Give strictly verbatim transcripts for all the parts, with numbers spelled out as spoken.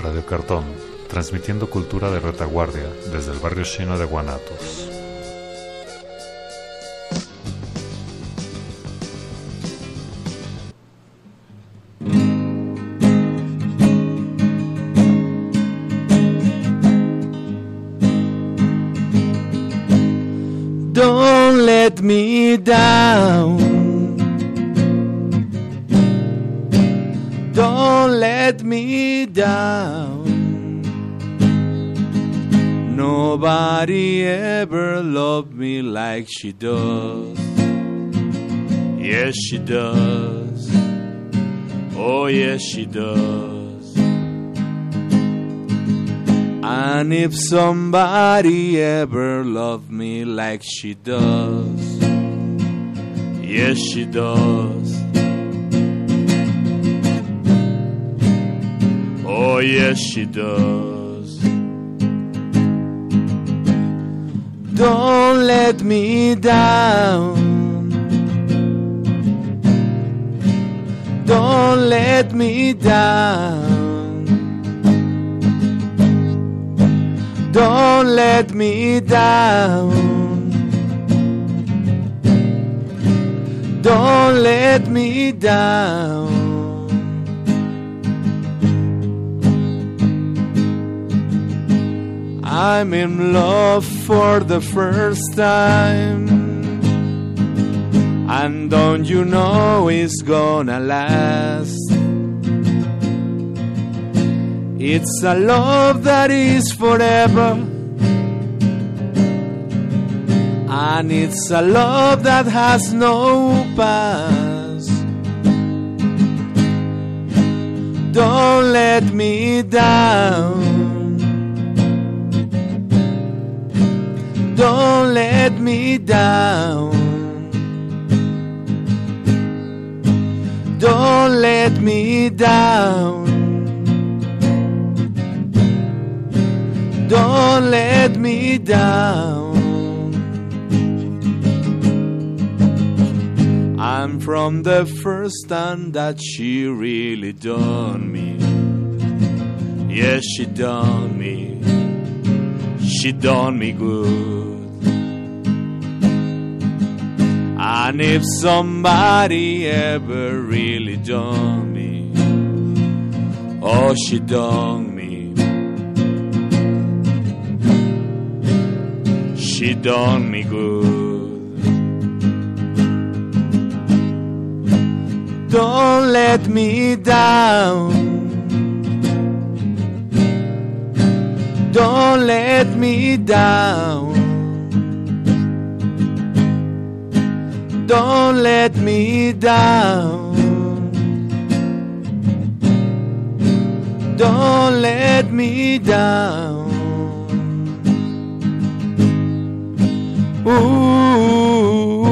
Radio Cartón, transmitiendo cultura de retaguardia desde el barrio chino de Guanatos. Don't let me down. Don't let me down. Nobody ever loved me like she does. Yes, she does. Oh, yes, she does. And if somebody ever loved me like she does, yes, she does. Oh, yes, she does. Don't let me down. Don't let me down. Don't let me down. Don't let me down. I'm in love for the first time, and don't you know it's gonna last. It's a love that is forever, and it's a love that has no past. Don't let me down. Don't let me down. Don't let me down. Don't let me down. I'm from the first time that she really done me. Yes, she done me. She done me good. And if somebody ever really done me, oh, she done me. She done me good. Don't let me down. Don't let me down. Don't let me down. Don't let me down. Ooh.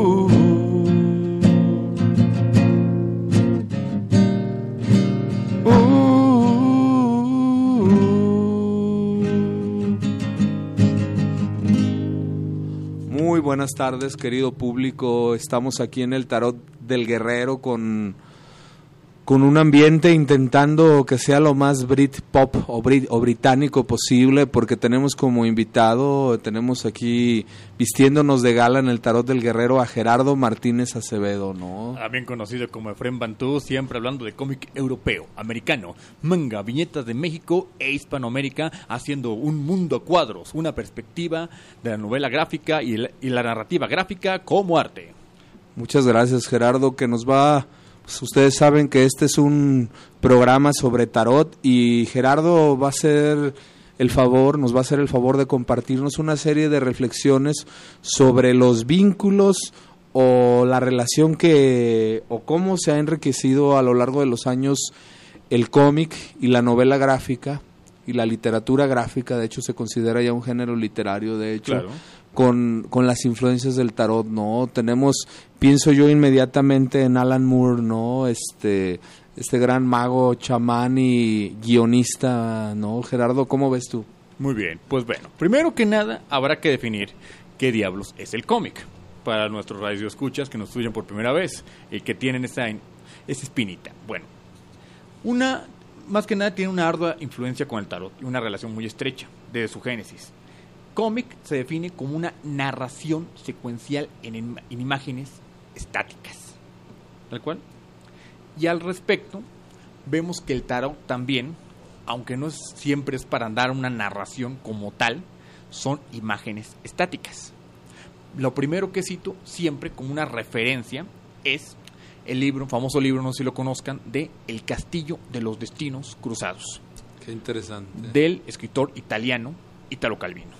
Muy buenas tardes, querido público. Estamos aquí en el Tarot del Guerrero con, con un ambiente intentando que sea lo más Britpop o, Brit, o británico posible, porque tenemos como invitado, tenemos aquí vistiéndonos de gala en el Tarot del Guerrero a Gerardo Martínez Acevedo, ¿no? Bien conocido como Efrén Bantú, siempre hablando de cómic europeo, americano, manga, viñetas de México e Hispanoamérica, haciendo un mundo a cuadros, una perspectiva de la novela gráfica y la, y la narrativa gráfica como arte. Muchas gracias, Gerardo, que nos va... Pues ustedes saben que este es un programa sobre tarot y Gerardo va a hacer el favor, nos va a hacer el favor de compartirnos una serie de reflexiones sobre los vínculos o la relación que, o cómo se ha enriquecido a lo largo de los años el cómic y la novela gráfica y la literatura gráfica. De hecho se considera ya un género literario, de hecho. Claro. Con, con las influencias del tarot, ¿no? Tenemos, pienso yo inmediatamente en Alan Moore, ¿no? Este, este gran mago, chamán y guionista, ¿no? Gerardo, ¿cómo ves tú? Muy bien, pues bueno, primero que nada habrá que definir qué diablos es el cómic. Para nuestros radioescuchas que nos estudian por primera vez y que tienen esa, esa espinita. Bueno, una más que nada tiene una ardua influencia con el tarot y una relación muy estrecha desde su génesis. Cómic se define como una narración secuencial en, en, en imágenes estáticas, tal cual. Y al respecto, vemos que el tarot también, aunque no es, siempre es para dar una narración como tal, son imágenes estáticas. Lo primero que cito siempre como una referencia es el libro, famoso libro, no sé si lo conozcan, de El Castillo de los Destinos Cruzados. Qué interesante. Del escritor italiano Italo Calvino.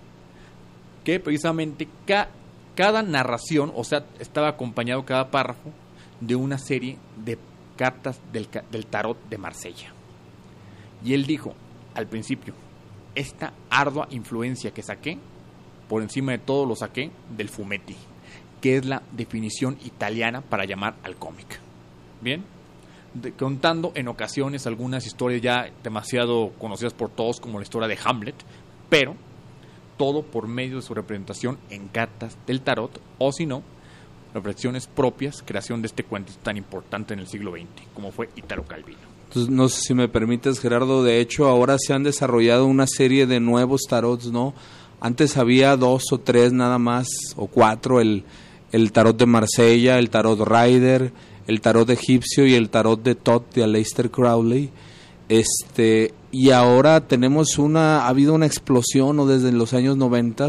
Que precisamente ca- cada narración, o sea, estaba acompañado cada párrafo de una serie de cartas del, ca- del tarot de Marsella. Y él dijo al principio, esta ardua influencia que saqué, por encima de todo lo saqué del fumetti, que es la definición italiana para llamar al cómic. Bien, de, contando en ocasiones algunas historias ya demasiado conocidas por todos, como la historia de Hamlet, pero todo por medio de su representación en cartas del tarot, o si no, reflexiones propias, creación de este cuento tan importante en el siglo veinte, como fue Italo Calvino. Entonces, no sé si me permites, Gerardo, de hecho ahora se han desarrollado una serie de nuevos tarots, ¿no? Antes había dos o tres nada más, o cuatro, el, el tarot de Marsella, el tarot Rider, el tarot egipcio y el tarot de Thoth de Aleister Crowley. Este, y ahora tenemos una, ha habido una explosión, ¿no? Desde los años noventas,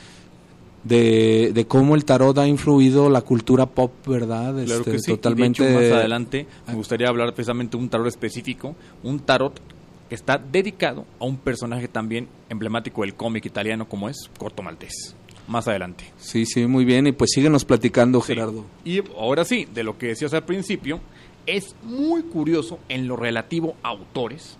de, de cómo el tarot ha influido la cultura pop, ¿verdad? Claro este, que sí. Totalmente. Y de hecho, más adelante me gustaría hablar precisamente de un tarot específico, un tarot que está dedicado a un personaje también emblemático del cómic italiano como es Corto Maltés. Más adelante. Sí, sí, muy bien. Y pues síguenos platicando, Sí. Gerardo. Y ahora sí, de lo que decías al principio, es muy curioso en lo relativo a autores,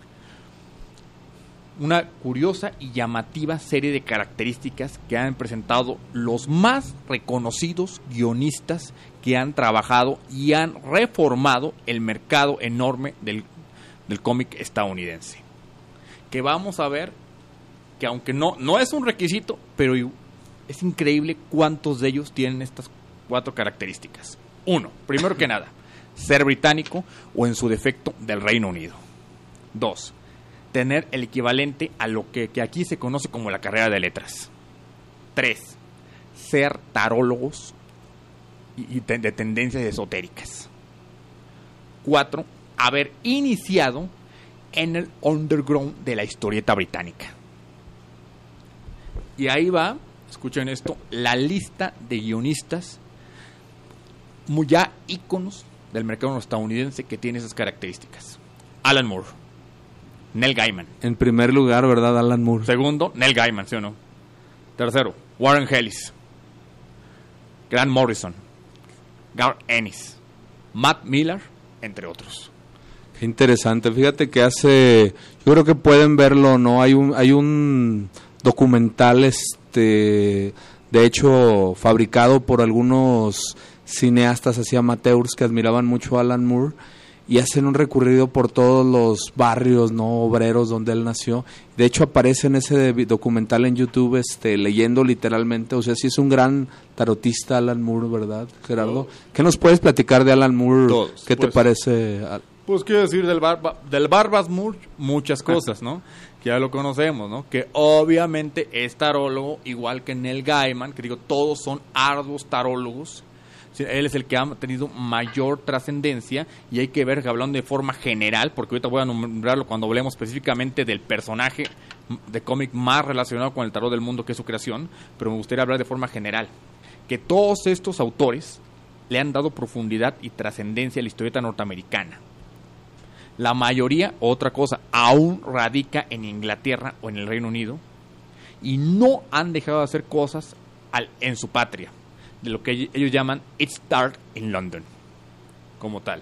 una curiosa y llamativa serie de características que han presentado los más reconocidos guionistas que han trabajado y han reformado el mercado enorme del, del cómic estadounidense. Que vamos a ver que aunque no, no es un requisito, pero es increíble cuántos de ellos tienen estas cuatro características. Uno, primero que nada, ser británico o en su defecto del Reino Unido. Dos, tener el equivalente a lo que, que aquí se conoce como la carrera de letras. Tres, ser tarólogos y, y te, de tendencias esotéricas. Cuatro, haber iniciado en el underground de la historieta británica. Y ahí va, escuchen esto, la lista de guionistas muy ya íconos del mercado estadounidense que tiene esas características. Alan Moore, Neil Gaiman. En primer lugar, ¿verdad? Alan Moore. Segundo, Neil Gaiman, ¿sí o no? Tercero, Warren Ellis, Grant Morrison, Garth Ennis, Matt Miller, entre otros. Qué interesante. Fíjate que hace, yo creo que pueden verlo, ¿no? Hay un, hay un documental, este, de hecho, fabricado por algunos cineastas así amateurs que admiraban mucho a Alan Moore y hacen un recorrido por todos los barrios, no obreros donde él nació. De hecho aparece en ese documental en YouTube, este, leyendo literalmente, o sea, sí es un gran tarotista Alan Moore, ¿verdad, Gerardo? Oh. ¿Qué nos puedes platicar de Alan Moore? Todos, ¿Qué pues, te parece? Pues quiero decir del, Barba, del Barbas Moore muchas cosas, ¿no? Que ya lo conocemos, ¿no? Que obviamente es tarólogo, igual que Neil Gaiman, que digo, todos son arduos tarólogos. Él es el que ha tenido mayor trascendencia y hay que ver que hablando de forma general, porque ahorita voy a nombrarlo cuando hablemos específicamente del personaje de cómic más relacionado con el tarot del mundo que es su creación, pero me gustaría hablar de forma general, que todos estos autores le han dado profundidad y trascendencia a la historieta norteamericana. La mayoría, otra cosa, aún radica en Inglaterra o en el Reino Unido y no han dejado de hacer cosas al, en su patria, de lo que ellos llaman It's Dark in London, como tal.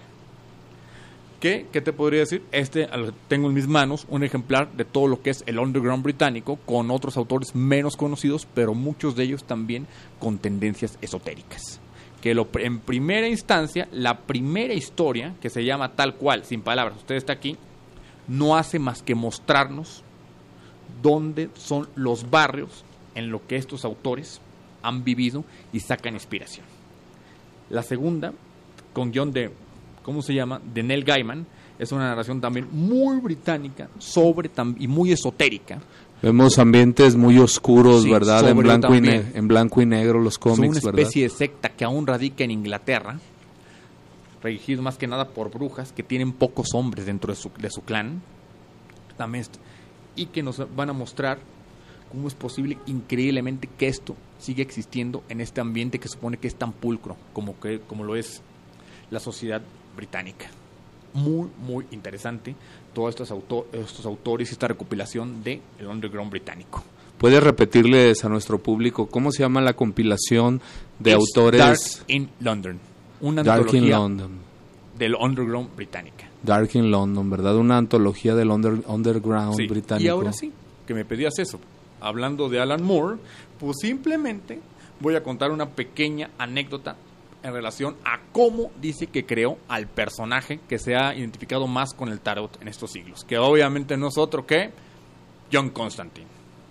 ¿Qué? ¿Qué te podría decir? Este, tengo en mis manos un ejemplar de todo lo que es el underground británico, con otros autores menos conocidos, pero muchos de ellos también con tendencias esotéricas. Que lo, en primera instancia, la primera historia, que se llama tal cual, sin palabras, usted está aquí, no hace más que mostrarnos dónde son los barrios en lo que estos autores han vivido y sacan inspiración. La segunda, con guión de, ¿cómo se llama?, de Neil Gaiman, Es una narración también muy británica sobre tam- y muy esotérica. Vemos ambientes muy oscuros, Sí, ¿verdad? En sobre blanco, y también. ne- en blanco y negro los Son cómics, una ¿verdad? especie de secta que aún radica en Inglaterra, regido más que nada por brujas que tienen pocos hombres dentro de su, de su clan. También est- y que nos van a mostrar cómo es posible increíblemente que esto sigue existiendo en este ambiente que supone que es tan pulcro como, que, como lo es la sociedad británica. Muy, muy interesante todos estos, autor, estos autores y esta recopilación de el underground británico. ¿Puedes repetirles a nuestro público cómo se llama la compilación de It's autores? Dark in London. Una Dark in antología London. del underground británica. Dark in London, ¿verdad? Una antología del under- underground Sí. británico. Y ahora sí, que me pedías eso. Hablando de Alan Moore, pues simplemente voy a contar una pequeña anécdota en relación a cómo dice que creó al personaje que se ha identificado más con el tarot en estos siglos, que obviamente no es otro que John Constantine.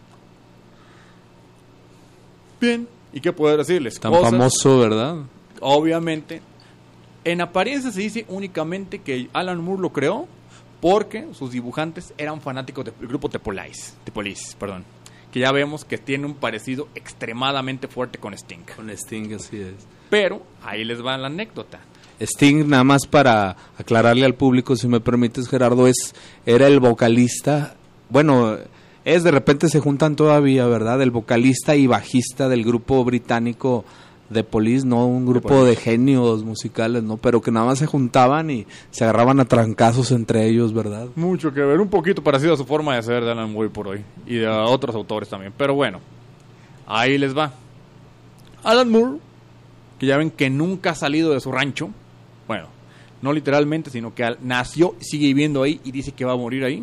Bien, ¿y qué puedo decirles? Tan Cosas, famoso, ¿verdad? obviamente, en apariencia se dice únicamente que Alan Moore lo creó porque sus dibujantes eran fanáticos del grupo The Police, The Police, perdón, que ya vemos que tiene un parecido extremadamente fuerte con Sting. Con Sting, así es. Pero ahí les va la anécdota. Sting, nada más para aclararle al público, si me permites, Gerardo, es era el vocalista, bueno, es de repente se juntan todavía, ¿verdad? El vocalista y bajista del grupo británico The Police, no un grupo de genios musicales, ¿no? Pero que nada más se juntaban y se agarraban a trancazos entre ellos, ¿verdad? Mucho que ver, un poquito parecido a su forma de ser de Alan Moore por hoy y de otros autores también. Pero bueno, ahí les va. Alan Moore, que ya ven que nunca ha salido de su rancho, bueno, no literalmente, sino que al- nació, sigue viviendo ahí y dice que va a morir ahí.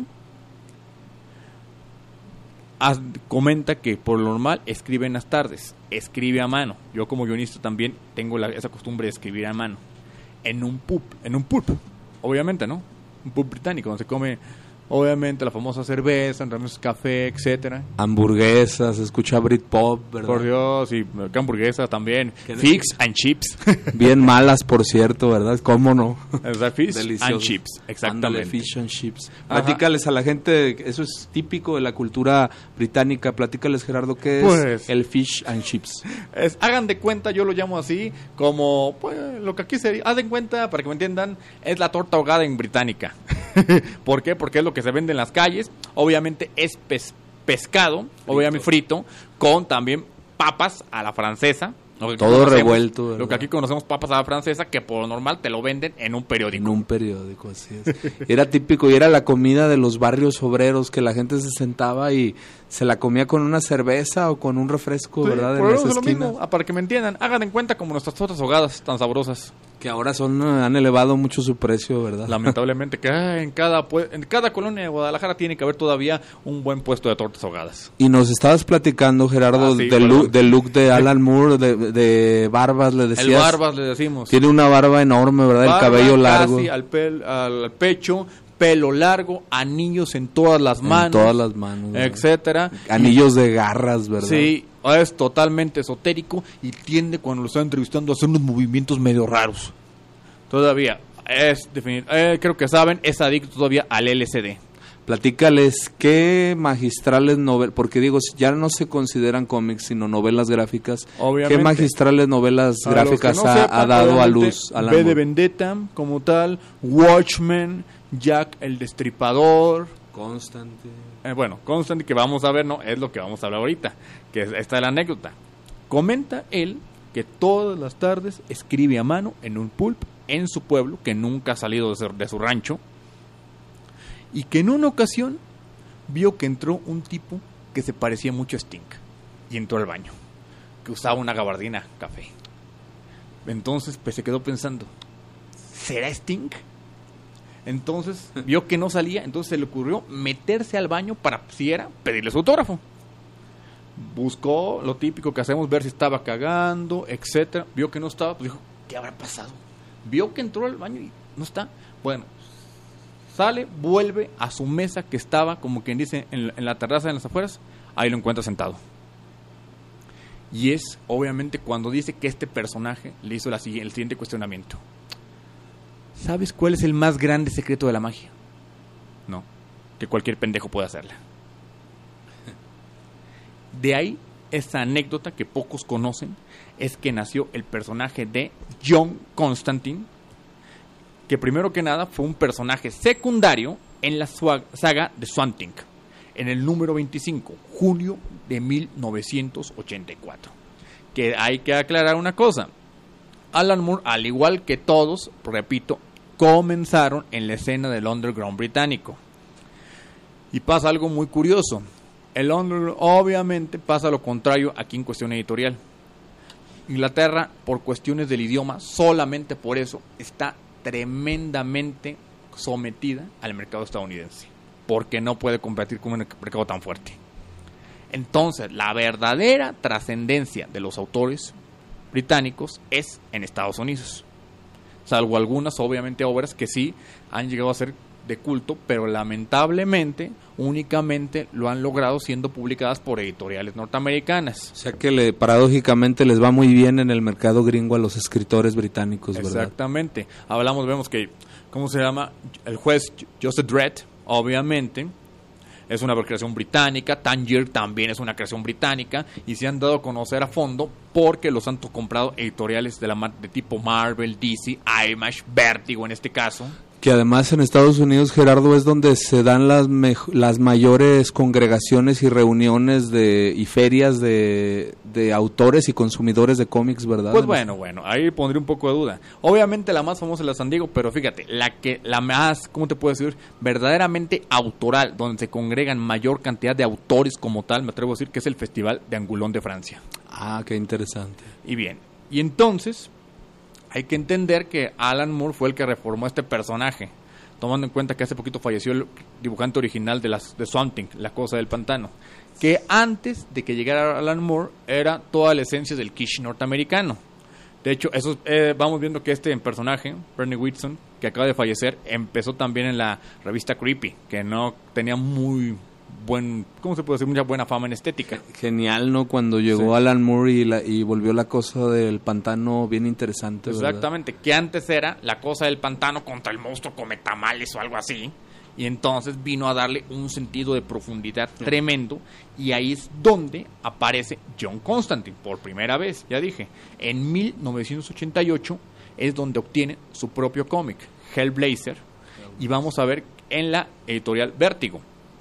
Haz- comenta que por lo normal escribe en las tardes, escribe a mano. Yo como guionista también tengo la- esa costumbre de escribir a mano. En un pub, en un pub, obviamente, ¿no? Un pub británico donde se come, obviamente, la famosa cerveza, entonces café, etcétera. Hamburguesas, se escucha Britpop, ¿verdad? Por Dios, y que hamburguesa también. Qué Fish and chips. Bien malas, por cierto, ¿verdad? ¿Cómo no? O sea, fish Delicioso. and chips, Ándale, exactamente. fish and chips. Ajá. Platícales a la gente, eso es típico de la cultura británica. Platícales, Gerardo, ¿qué es Pues- el fish and chips? Es- hagan de cuenta, yo lo llamo así, como pues, lo que aquí sería, hagan cuenta, para que me entiendan, es la torta ahogada en británica. ¿Por qué? Porque es lo que se vende en las calles. Obviamente es pes- pescado, obviamente frito, con también papas a la francesa. Lo que aquí Todo conocemos- revuelto, ¿verdad? Lo que aquí conocemos papas a la francesa, que por lo normal te lo venden en un periódico. En un periódico, así es. Era típico y era la comida de los barrios obreros, que la gente se sentaba y se la comía con una cerveza o con un refresco, Sí, ¿verdad? por En eso las es lo esquinas. mismo, ah, para que me entiendan, hagan en cuenta como nuestras tortas ahogadas tan sabrosas. Que ahora son eh, han elevado mucho su precio, ¿verdad? Lamentablemente que ah, en cada pue- en cada colonia de Guadalajara tiene que haber todavía un buen puesto de tortas ahogadas. Y nos estabas platicando, Gerardo, Ah, sí, del, perdón. look, del look de Alan Moore, de, de barbas, le decías. El barbas le decimos. Tiene una barba enorme, ¿verdad? Barba el cabello largo. casi al, pel- al pecho, pelo largo, anillos en todas las manos, En todas las manos. ¿verdad? etcétera. Anillos de garras, ¿verdad? Sí, es totalmente esotérico y tiende cuando lo están entrevistando a hacer unos movimientos medio raros. Todavía es definir, eh, creo que saben, es adicto todavía al L S D. Platícales qué magistrales novelas, porque digo, ya no se consideran cómics, sino novelas gráficas. Obviamente. ¿Qué magistrales novelas A los gráficas que no ha, sepan, ha dado a obviamente, luz Alan V de Moore? Vendetta como tal, Watchmen, Jack el Destripador. Constante. Eh, bueno, Constantine, que vamos a ver, no, es lo que vamos a hablar ahorita, que es, esta es la anécdota. Comenta él que todas las tardes escribe a mano en un pulp en su pueblo, que nunca ha salido de su, de su rancho, y que en una ocasión vio que entró un tipo que se parecía mucho a Sting, y entró al baño, que usaba una gabardina café. Entonces pues se quedó pensando, ¿será Sting? Entonces vio que no salía, entonces se le ocurrió meterse al baño para, si era, pedirle su autógrafo. Buscó lo típico que hacemos, ver si estaba cagando, etcétera. Vio que no estaba, pues dijo, ¿qué habrá pasado? Vio que entró al baño y no está. Bueno, sale, vuelve a su mesa que estaba, como quien dice, en la, en la terraza en las afueras. Ahí lo encuentra sentado. Y es, obviamente, cuando dice que este personaje le hizo la, sigui- el siguiente cuestionamiento. ¿Sabes cuál es el más grande secreto de la magia? No, que cualquier pendejo puede hacerla. De ahí, esta anécdota que pocos conocen, es que nació el personaje de John Constantine, que primero que nada fue un personaje secundario en la saga de Swamp Thing, en el número veinticinco, junio de mil novecientos ochenta y cuatro. Que hay que aclarar una cosa. Alan Moore, al igual que todos, repito, comenzaron en la escena del underground británico. Y pasa algo muy curioso. El underground, obviamente, pasa lo contrario aquí en cuestión editorial. Inglaterra, por cuestiones del idioma, solamente por eso, está tremendamente sometida al mercado estadounidense. Porque no puede competir con un mercado tan fuerte. Entonces, la verdadera trascendencia de los autores británicos es en Estados Unidos, salvo algunas obviamente obras que sí han llegado a ser de culto, pero lamentablemente únicamente lo han logrado siendo publicadas por editoriales norteamericanas. O sea que le, paradójicamente les va muy bien en el mercado gringo a los escritores británicos, ¿verdad? Exactamente. Hablamos, vemos que, ¿cómo se llama? El juez Joseph Dredd, obviamente es una creación británica. Tangier también es una creación británica y se han dado a conocer a fondo porque los han comprado editoriales de la de tipo Marvel, D C, Image, Vértigo en este caso. Que además en Estados Unidos, Gerardo, es donde se dan las las mayores congregaciones y reuniones de y ferias de, de autores y consumidores de cómics, ¿verdad? Pues bueno, bueno, ahí pondría un poco de duda. Obviamente la más famosa es la San Diego, pero fíjate, la que la más, ¿cómo te puedo decir? Verdaderamente autoral, donde se congregan mayor cantidad de autores como tal, me atrevo a decir que es el Festival de Angoulême de Francia. Ah, qué interesante. Y bien, y entonces hay que entender que Alan Moore fue el que reformó este personaje, tomando en cuenta que hace poquito falleció el dibujante original de, las, de Swamp Thing, La Cosa del Pantano, que antes de que llegara Alan Moore era toda la esencia del kitsch norteamericano. De hecho, eso eh, vamos viendo que este personaje, Bernie Whitson, que acaba de fallecer, empezó también en la revista Creepy, que no tenía muy buen, ¿cómo se puede decir? Mucha buena fama en estética. Genial, ¿no? Cuando llegó sí. Alan Moore y, la, y volvió La Cosa del Pantano bien interesante, ¿verdad? Exactamente, que antes era La Cosa del Pantano contra el monstruo come tamales o algo así, y entonces vino a darle un sentido de profundidad sí. tremendo, y ahí es donde aparece John Constantine por primera vez, ya dije, en mil novecientos ochenta y ocho es donde obtiene su propio cómic, Hellblazer, y vamos a ver en la editorial Vértigo,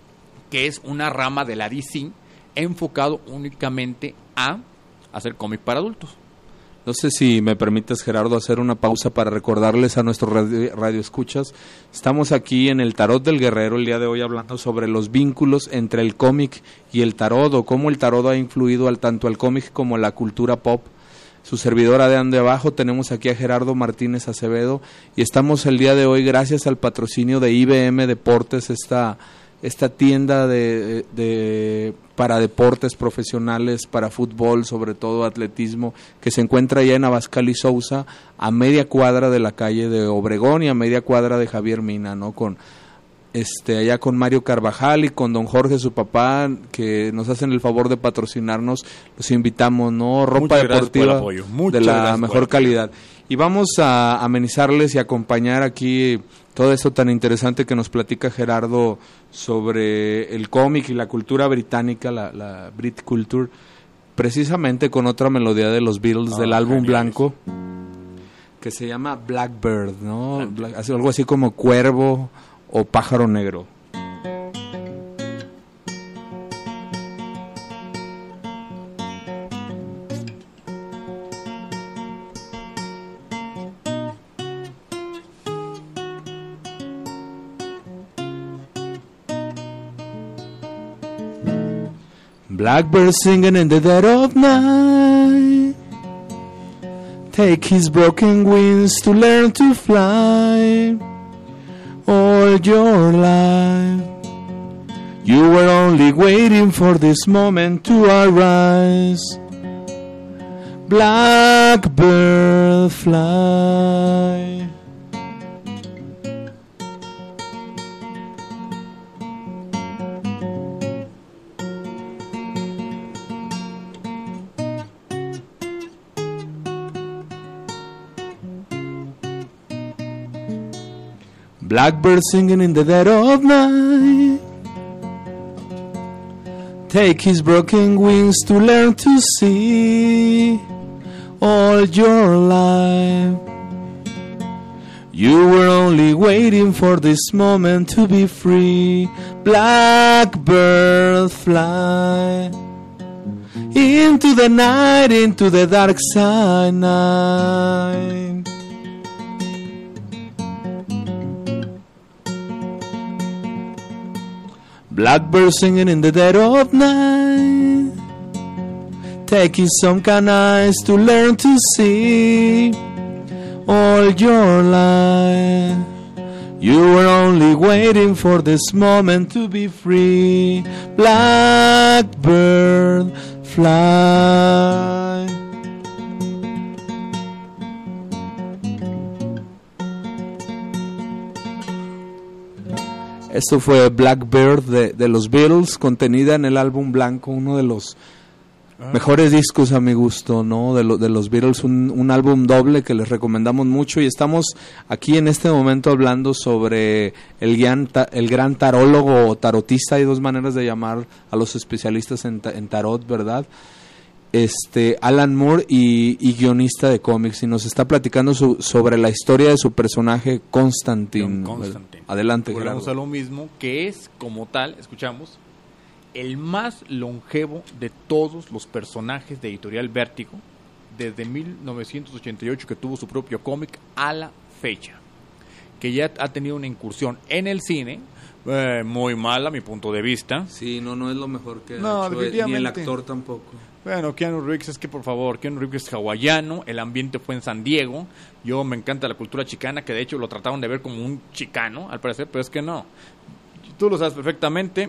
que es una rama de la D C enfocado únicamente a hacer cómic para adultos. No sé si me permites, Gerardo, hacer una pausa para recordarles a nuestros radio, radioescuchas. Estamos aquí en el Tarot del Guerrero el día de hoy hablando sobre los vínculos entre el cómic y el tarot, o cómo el tarot ha influido al, tanto al cómic como a la cultura pop. Su servidora de Ande Abajo, tenemos aquí a Gerardo Martínez Acevedo y estamos el día de hoy gracias al patrocinio de I B M Deportes, esta... esta tienda de, de para deportes profesionales, para fútbol, sobre todo atletismo, que se encuentra allá en Abascal y Sousa, a media cuadra de la calle de Obregón y a media cuadra de Javier Mina, ¿no? Con este allá con Mario Carvajal y con don Jorge, su papá, que nos hacen el favor de patrocinarnos. Los invitamos, ¿no? Ropa deportiva de la mejor calidad. Y vamos a amenizarles y acompañar aquí todo esto tan interesante que nos platica Gerardo sobre el cómic y la cultura británica, la, la Brit Culture, precisamente con otra melodía de los Beatles, oh, del álbum blanco, que se llama Blackbird, ¿no? Black, algo así como cuervo o pájaro negro. Blackbird singing in the dead of night, take his broken wings to learn to fly. All your life you were only waiting for this moment to arise. Blackbird fly. Blackbird singing in the dead of night. Take his broken wings to learn to see. All your life you were only waiting for this moment to be free. Blackbird fly into the night, into the dark side night. Blackbird singing in the dead of night, taking some kind eyes to learn to see. All your life you were only waiting for this moment to be free. Blackbird fly. Esto fue Blackbird de, de los Beatles, contenida en el álbum blanco, uno de los ah. mejores discos a mi gusto, ¿no? De, lo, de los Beatles, un, un álbum doble que les recomendamos mucho, y estamos aquí en este momento hablando sobre el gran, el gran tarólogo o tarotista. Hay dos maneras de llamar a los especialistas en, en tarot, ¿verdad? Este Alan Moore, y, y guionista de cómics, y nos está platicando su, sobre la historia de su personaje Constantine. Constantine. Adelante, Volvemos a lo mismo, que es como tal, escuchamos, el más longevo de todos los personajes de Editorial Vértigo desde mil novecientos ochenta y ocho, que tuvo su propio cómic, a la fecha, que ya ha tenido una incursión en el cine eh, muy mala a mi punto de vista. Sí, no, no es lo mejor que no, ha hecho, definitivamente. Ni el actor tampoco. Bueno, Keanu Reeves, es que por favor, Keanu Reeves es hawaiano, el ambiente fue en San Diego, yo me encanta la cultura chicana, que de hecho lo trataron de ver como un chicano, al parecer, pero es que no. Tú lo sabes perfectamente.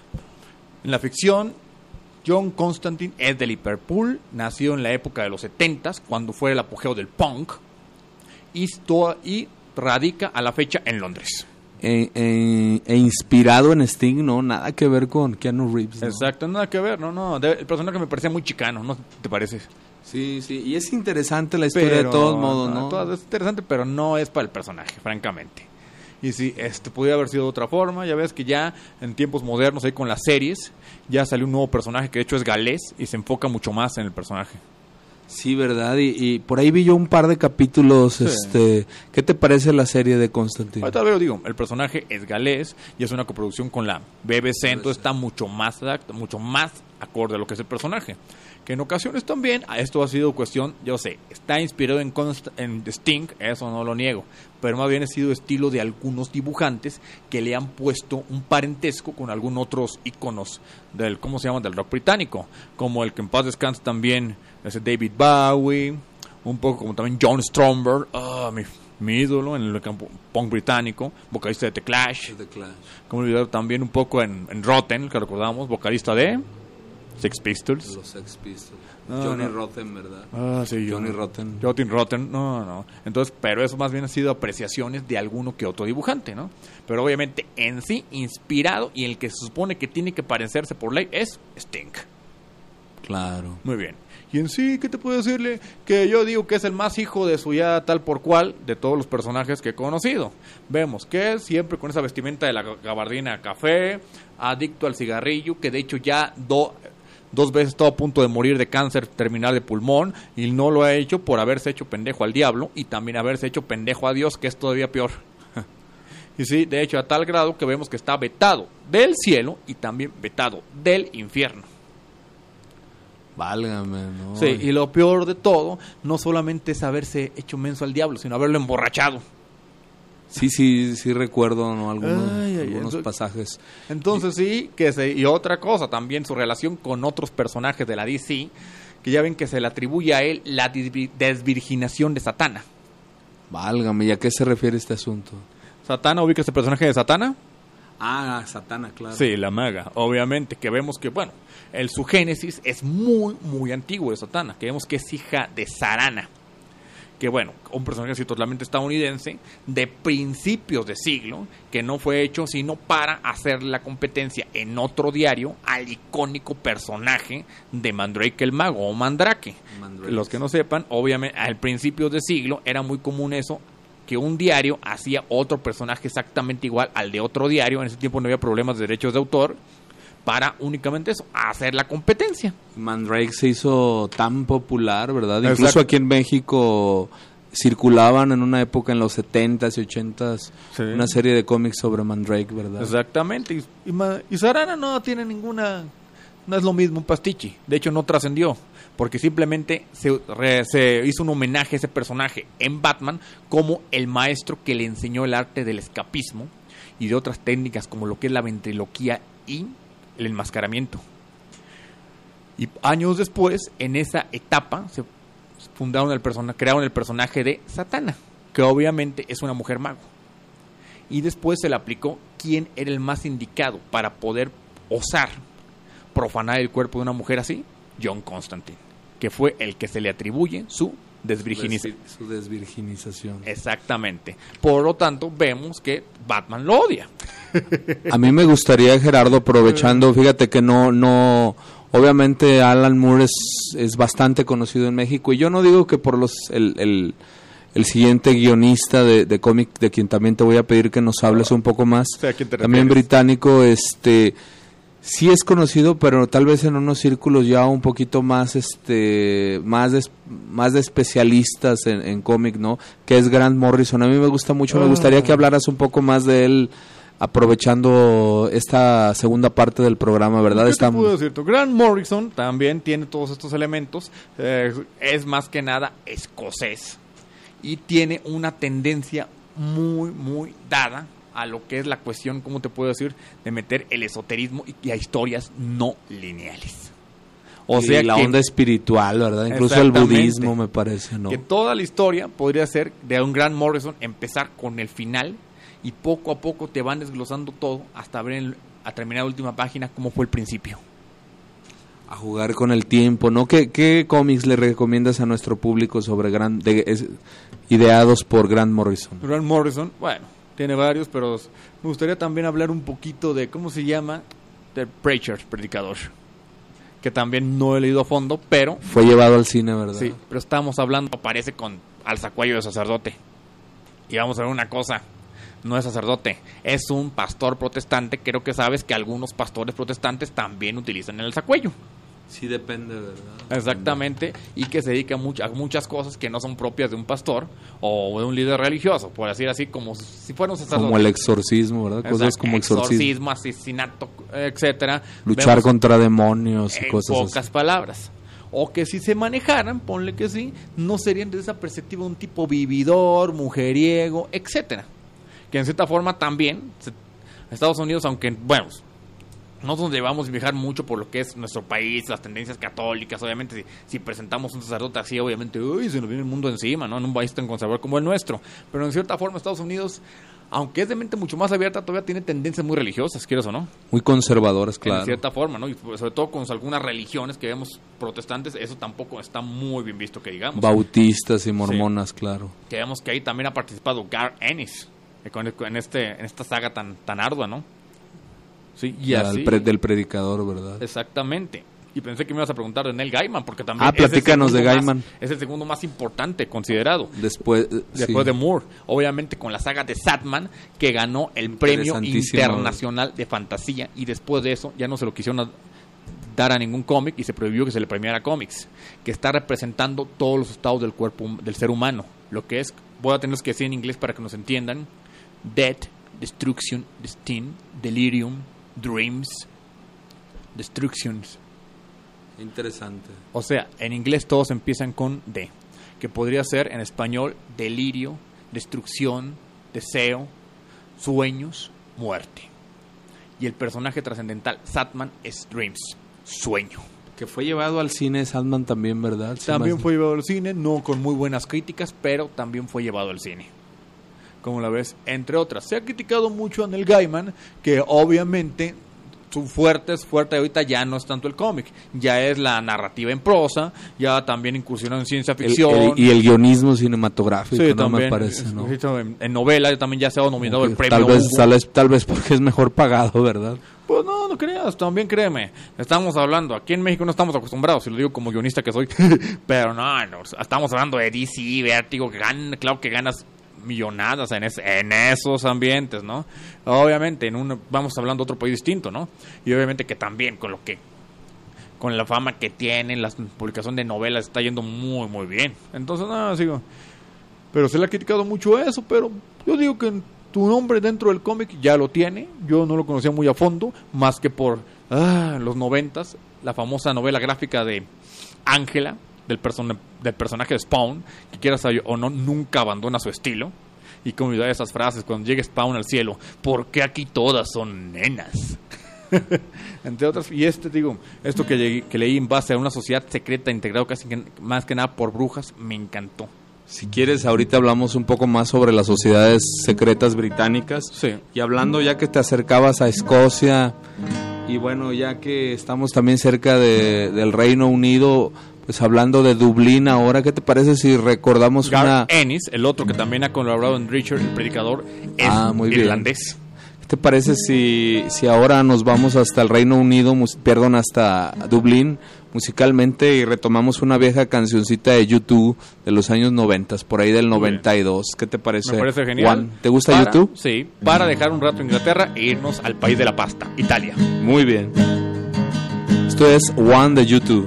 En la ficción, John Constantine es de Liverpool, nació en la época de los setentas, cuando fue el apogeo del punk, y, to- y radica a la fecha en Londres. E, e, e inspirado en Sting, no, nada que ver con Keanu Reeves, ¿no? Exacto, nada que ver, no, no, de, el personaje me parecía muy chicano, ¿no te parece? Sí, sí, y es interesante la historia Pero, de todos modos, ¿no? Todo es interesante, pero no es para el personaje, francamente. Y si este pudiera haber sido de otra forma, ya ves que ya en tiempos modernos, ahí con las series, ya salió un nuevo personaje que de hecho es galés y se enfoca mucho más en el personaje. Sí, verdad, y, y por ahí vi yo un par de capítulos. Sí. este ¿Qué te parece la serie de Constantine? Ahorita lo digo, el personaje es galés y es una coproducción con la B B C, entonces está mucho más mucho más acorde a lo que es el personaje. Que en ocasiones también, esto ha sido cuestión, yo sé, está inspirado en, Const- en Sting, eso no lo niego, pero más bien ha sido estilo de algunos dibujantes que le han puesto un parentesco con algunos otros íconos del, ¿cómo se llama?, del rock británico, como el que en paz descanse también, ese David Bowie, un poco como también John Stromberg, oh, mi, mi ídolo en el campo punk británico, vocalista de The Clash, The Clash. Como olvidar también un poco en, en Rotten, que recordamos, vocalista de Sex Pistols. Los Sex Pistols. No, Johnny no. Rotten, ¿verdad? Ah, sí, Johnny yo, Rotten. Johnny Rotten, no, no. Entonces, pero eso más bien ha sido apreciaciones de alguno que otro dibujante, ¿no? Pero obviamente en sí, inspirado, y el que se supone que tiene que parecerse por ley es Sting. Claro. Muy bien. Y en sí, ¿qué te puedo decirle? Que yo digo que es el más hijo de su ya tal por cual de todos los personajes que he conocido. Vemos que él siempre con esa vestimenta de la gabardina café, adicto al cigarrillo, que de hecho ya do, dos veces estuvo a punto de morir de cáncer terminal de pulmón, y no lo ha hecho por haberse hecho pendejo al diablo y también haberse hecho pendejo a Dios, que es todavía peor. Y sí, de hecho a tal grado que vemos que está vetado del cielo y también vetado del infierno. Válgame, ¿no? Sí, y lo peor de todo, no solamente es haberse hecho menso al diablo, sino haberlo emborrachado. Sí, sí, sí recuerdo, ¿no? Algunos, Ay, ay, algunos entonces, pasajes. Entonces sí, que se, y otra cosa, también su relación con otros personajes de la D C, que ya ven que se le atribuye a él la desvirginación de Satana. Válgame, ¿y a qué se refiere este asunto? ¿Satana, ubica este personaje de Satana? Ah, Satana, claro. Sí, la maga, obviamente, que vemos que, bueno, el, su génesis es muy, muy antiguo de Satana, que vemos que es hija de Sarana, que bueno, un personaje así totalmente estadounidense, de principios de siglo, que no fue hecho sino para hacer la competencia en otro diario al icónico personaje de Mandrake el Mago, o Mandrake. Mandrake. Los que no sepan, obviamente, al principio de siglo era muy común eso, que un diario hacía otro personaje exactamente igual al de otro diario. En ese tiempo no había problemas de derechos de autor, para únicamente eso, hacer la competencia. Mandrake se hizo tan popular, ¿verdad? Exacto. Incluso aquí en México circulaban en una época en los setentas y ochentas sí. una serie de cómics sobre Mandrake, ¿verdad? Exactamente. Y, y, y Sarana no tiene ninguna... No es lo mismo un pastiche. De hecho, no trascendió. Porque simplemente se, re, se hizo un homenaje a ese personaje en Batman como el maestro que le enseñó el arte del escapismo y de otras técnicas como lo que es la ventriloquía y el enmascaramiento. Y años después, en esa etapa, se fundaron el persona, crearon el personaje de Satana, que obviamente es una mujer mago. Y después se le aplicó quién era el más indicado para poder osar profanar el cuerpo de una mujer así. John Constantine, que fue el que se le atribuye su desvirginización. Su desvirginización. Exactamente. Por lo tanto, vemos que Batman lo odia. A mí me gustaría, Gerardo, aprovechando, fíjate que no, no, obviamente Alan Moore es, es bastante conocido en México, y yo no digo que por los, el, el, el siguiente guionista de, de cómic, de quien también te voy a pedir que nos hables un poco más, o sea, también británico, este... sí es conocido, pero tal vez en unos círculos ya un poquito más este más de, más de especialistas en, en cómic, ¿no? Que es Grant Morrison. A mí me gusta mucho, me gustaría que hablaras un poco más de él, aprovechando esta segunda parte del programa, ¿verdad? ¿Qué te puedo decir? Grant Morrison también tiene todos estos elementos, eh, es más que nada escocés y tiene una tendencia muy, muy dada a lo que es la cuestión, ¿cómo te puedo decir?, de meter el esoterismo y, y a historias no lineales. O y sea, la que, onda espiritual, ¿verdad? Incluso el budismo, me parece, ¿no? Que toda la historia podría ser de un Grant Morrison empezar con el final y poco a poco te van desglosando todo hasta ver en, a terminar la última página cómo fue el principio. A jugar con el tiempo, ¿no? ¿Qué, qué cómics le recomiendas a nuestro público sobre Grant, de, es, ideados por Grant Morrison? Grant Morrison, bueno, tiene varios, pero me gustaría también hablar un poquito de, ¿cómo se llama? The Preacher, Predicador, que también no he leído a fondo, pero... fue llevado al cine, ¿verdad? Sí, pero estamos hablando, aparece con alzacuello de sacerdote. Y vamos a ver una cosa, no es sacerdote, es un pastor protestante. Creo que sabes que algunos pastores protestantes también utilizan el alzacuello. Sí, depende, ¿verdad? Exactamente, y que se dedica a muchas, muchas cosas que no son propias de un pastor o de un líder religioso, por decir así, como si fuera un sacerdote. Como el exorcismo, ¿verdad? Cosas Exacto. como exorcismo. Exorcismo, asesinato, etcétera. Luchar Vemos contra demonios y cosas así. En pocas palabras. O que si se manejaran, ponle que sí, no serían desde esa perspectiva un tipo vividor, mujeriego, etcétera. Que en cierta forma también, Estados Unidos, aunque, bueno... nosotros debamos viajar mucho por lo que es nuestro país, las tendencias católicas. Obviamente, si, si presentamos un sacerdote así, obviamente, uy, se nos viene el mundo encima, ¿no? En un país tan conservador como el nuestro. Pero en cierta forma, Estados Unidos, aunque es de mente mucho más abierta, todavía tiene tendencias muy religiosas, ¿quieres o no? Muy conservadoras, claro. En cierta forma, ¿no? Y sobre todo con algunas religiones que vemos protestantes, eso tampoco está muy bien visto, que digamos. Bautistas y mormonas, sí. Claro. Que vemos que ahí también ha participado Garth Ennis, en, este, en esta saga tan, tan ardua, ¿no? Sí, y así. Pre, del predicador, ¿verdad? Exactamente. Y pensé que me ibas a preguntar de Neil Gaiman, porque también ah, platícanos es de Gaiman. Más, es el segundo más importante considerado. Después, después sí. de Moore. Obviamente con la saga de Sandman, que ganó el Premio Internacional de Fantasía, y después de eso ya no se lo quisieron dar a ningún cómic y se prohibió que se le premiara cómics, que está representando todos los estados del cuerpo del ser humano. Lo que es, voy a tener que decir en inglés para que nos entiendan: Death, Destruction, Destin, Delirium, Dreams, Destructions. Interesante. O sea, en inglés todos empiezan con D, que podría ser en español delirio, destrucción, deseo, sueños, muerte. Y el personaje trascendental Sandman es Dreams, sueño. Que fue llevado al cine Sandman también, ¿verdad? También fue llevado al cine, no con muy buenas críticas, pero también fue llevado al cine. Como la ves, entre otras. Se ha criticado mucho a Neil Gaiman, que obviamente su fuerte es fuerte ahorita, ya no es tanto el cómic, ya es la narrativa en prosa, ya también incursionó en ciencia ficción. El, el, y el guionismo cinematográfico, sí, no también, me parece, ¿no? En, en novela también ya se ha nominado el premio. Tal vez, tal vez, tal vez porque es mejor pagado, ¿verdad? Pues no, no creas, también créeme. Estamos hablando, aquí en México no estamos acostumbrados, si lo digo como guionista que soy, pero no, no, estamos hablando de D C, Vértigo, que ganan, claro que ganas millonadas en, es, en esos ambientes, ¿no? Obviamente, en un, vamos hablando de otro país distinto, ¿no? Y obviamente que también con lo que, con la fama que tienen, la publicación de novelas está yendo muy, muy bien. Entonces, nada, sigo. Pero se le ha criticado mucho eso, pero yo digo que tu nombre dentro del cómic ya lo tiene. Yo no lo conocía muy a fondo, más que por ah, los noventas, la famosa novela gráfica de Ángela, del, person- del personaje de Spawn, que quieras o no, nunca abandona su estilo. Y como de esas frases, cuando llegue Spawn al cielo, ¿por qué aquí todas son nenas? Entre otras, y este, digo, esto que, llegué, que leí en base a una sociedad secreta integrado casi que, más que nada por brujas, me encantó. Si quieres, ahorita hablamos un poco más sobre las sociedades secretas británicas. Sí. Y hablando, ya que te acercabas a Escocia, y bueno, ya que estamos también cerca de, del Reino Unido, pues hablando de Dublín ahora, ¿qué te parece si recordamos Garth una... Ennis, el otro que también ha colaborado en Richard, el Predicador, es Ah, muy bien. irlandés. ¿Qué te parece si, si ahora nos vamos hasta el Reino Unido, mus- perdón, hasta Dublín musicalmente y retomamos una vieja cancioncita de YouTube de los años noventas, por ahí del noventa y dos? ¿Qué te parece? Me parece genial. Juan, ¿te gusta Para- YouTube? Sí, para dejar un rato Inglaterra e irnos al país de la pasta, Italia. Muy bien. Esto es One de YouTube.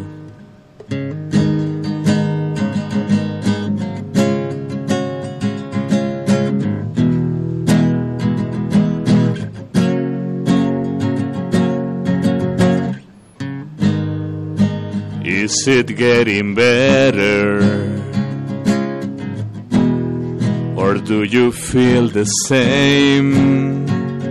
Is it getting better? Or do you feel the same?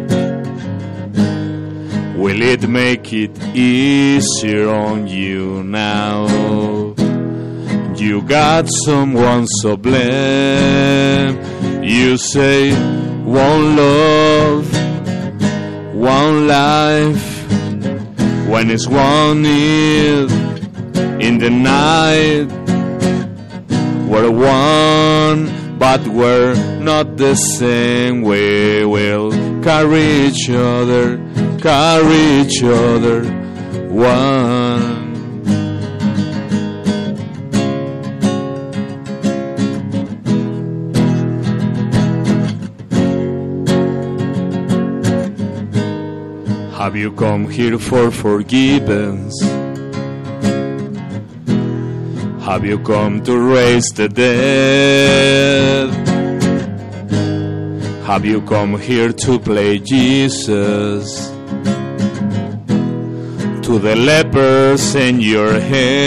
Will it make it easier on you now? You got someone so blame. You say one love, one life. When it's one need in the night, we're one, but we're not the same. We will carry each other, carry each other, one. Have you come here for forgiveness? Have you come to raise the dead? Have you come here to play Jesus? To the lepers in your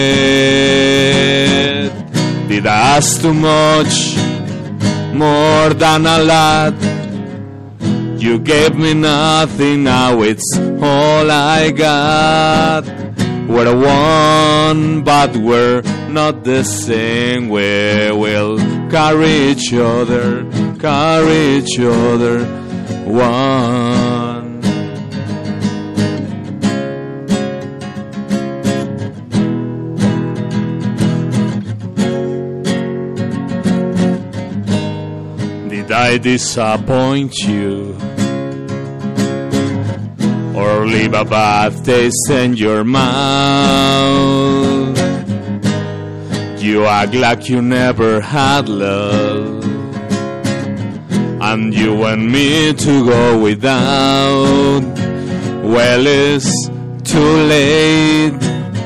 head? Did I ask too much? More than a lot? You gave me nothing, now it's all I got. We're one, but we're not the same. We will carry each other, carry each other, one. Did I disappoint you? Or leave a bad taste in your mouth? You act like you never had love, and you want me to go without. Well, it's too late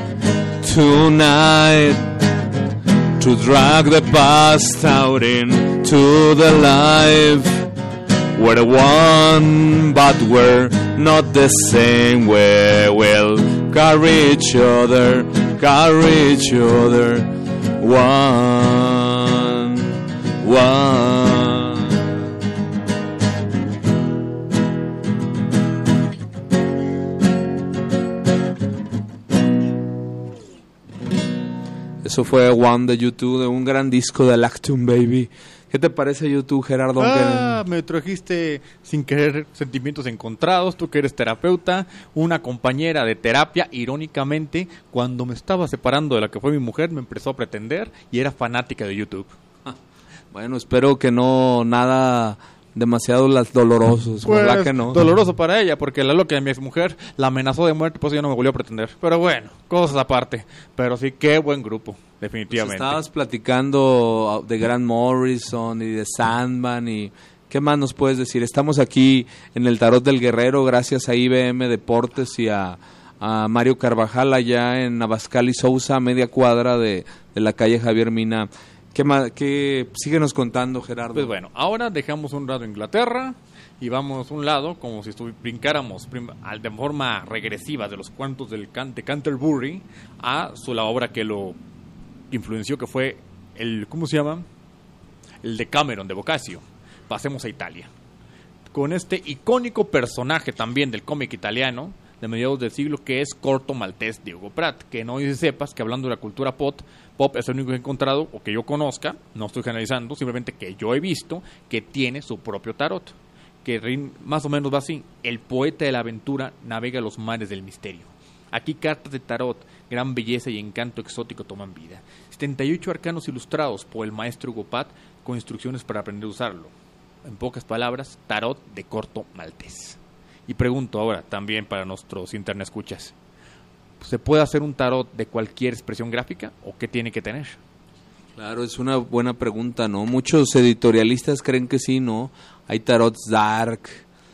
tonight to drag the past out into the life. We're one, but we're not the same. We will carry each other, carry each other, one, one. Eso fue One de YouTube, de un gran disco de Lactum Baby. ¿Qué te parece YouTube, Gerardo? Ah, me trajiste sin querer sentimientos encontrados, tú que eres terapeuta, una compañera de terapia, irónicamente, cuando me estaba separando de la que fue mi mujer, me empezó a pretender y era fanática de YouTube. Bueno, espero que no nada demasiado las dolorosos, Pues, ¿verdad que no? doloroso para ella, porque la loca de mi exmujer la amenazó de muerte, pues ella no me volvió a pretender. Pero bueno, cosas aparte. Pero sí, qué buen grupo, definitivamente. Pues estabas platicando de Grant Morrison y de Sandman y... ¿Qué más nos puedes decir? Estamos aquí en el Tarot del Guerrero gracias a I B M Deportes y a, a Mario Carvajal allá en Abascal y Sousa, a media cuadra de, de la calle Javier Mina. ¿Qué más? ¿Qué? Síguenos contando, Gerardo. Pues bueno, ahora dejamos un lado Inglaterra y vamos a un lado como si estuvi- brincáramos prim- al- de forma regresiva de los cuentos del can- de Canterbury a su, la obra que lo influenció, que fue el, ¿cómo se llama? El de Cameron, de Boccaccio. Pasemos a Italia. Con este icónico personaje también del cómic italiano de mediados del siglo, que es Corto Maltés de Hugo Pratt, que no sé si sepas que hablando de la cultura pop, pop es el único que he encontrado, o que yo conozca, no estoy generalizando, simplemente que yo he visto, que tiene su propio tarot, que rin- más o menos va así: el poeta de la aventura navega los mares del misterio. Aquí cartas de tarot, gran belleza y encanto exótico toman vida. setenta y ocho arcanos ilustrados por el maestro Hugo Pratt con instrucciones para aprender a usarlo. En pocas palabras, tarot de Corto Maltés. Y pregunto ahora también para nuestros internet escuchas, ¿se puede hacer un tarot de cualquier expresión gráfica o qué tiene que tener? Claro, es una buena pregunta, ¿no? Muchos editorialistas creen que sí, ¿no? Hay tarots dark,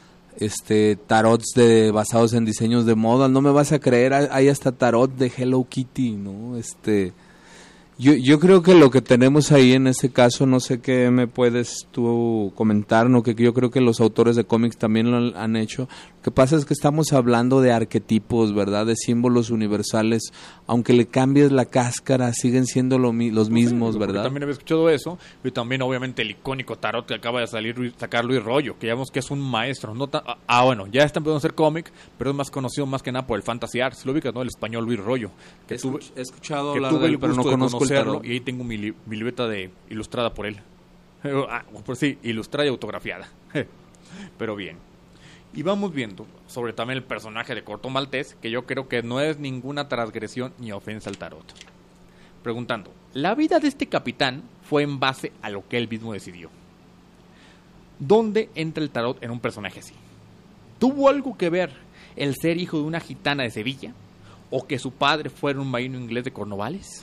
este, tarots de, basados en diseños de moda. No me vas a creer, hay hay hasta tarot de Hello Kitty, ¿no? Este... Yo, yo creo que lo que tenemos ahí en este caso, no sé qué me puedes tú comentar, ¿no? Que yo creo que los autores de cómics también lo han, han hecho. Lo que pasa es que estamos hablando de arquetipos, ¿verdad? De símbolos universales. Aunque le cambies la cáscara, siguen siendo lo, mi- los mismos, Sí, porque ¿verdad? También había escuchado eso, y también obviamente el icónico tarot que acaba de salir, Luis- sacar Luis Rollo, que ya vemos que es un maestro. No ta- ah, ah, bueno, ya está empezando a hacer cómic, pero es más conocido más que nada por el Fantasy Art. Si lo ubicas, ¿no? El español Luis Rollo. Que He tuve, escuch- he escuchado que hablar tuve de él, el pero no gusto de conozco el conocerlo, tarot. y ahí tengo mi, li- mi libreta de, ilustrada por él. Ah, pues sí, ilustrada y autografiada. Pero bien. Y vamos viendo sobre también el personaje de Corto Maltés, que yo creo que no es ninguna transgresión ni ofensa al tarot. Preguntando, la vida de este capitán fue en base a lo que él mismo decidió. ¿Dónde entra el tarot en un personaje así? ¿Tuvo algo que ver el ser hijo de una gitana de Sevilla? ¿O que su padre fuera un marino inglés de Cornovales?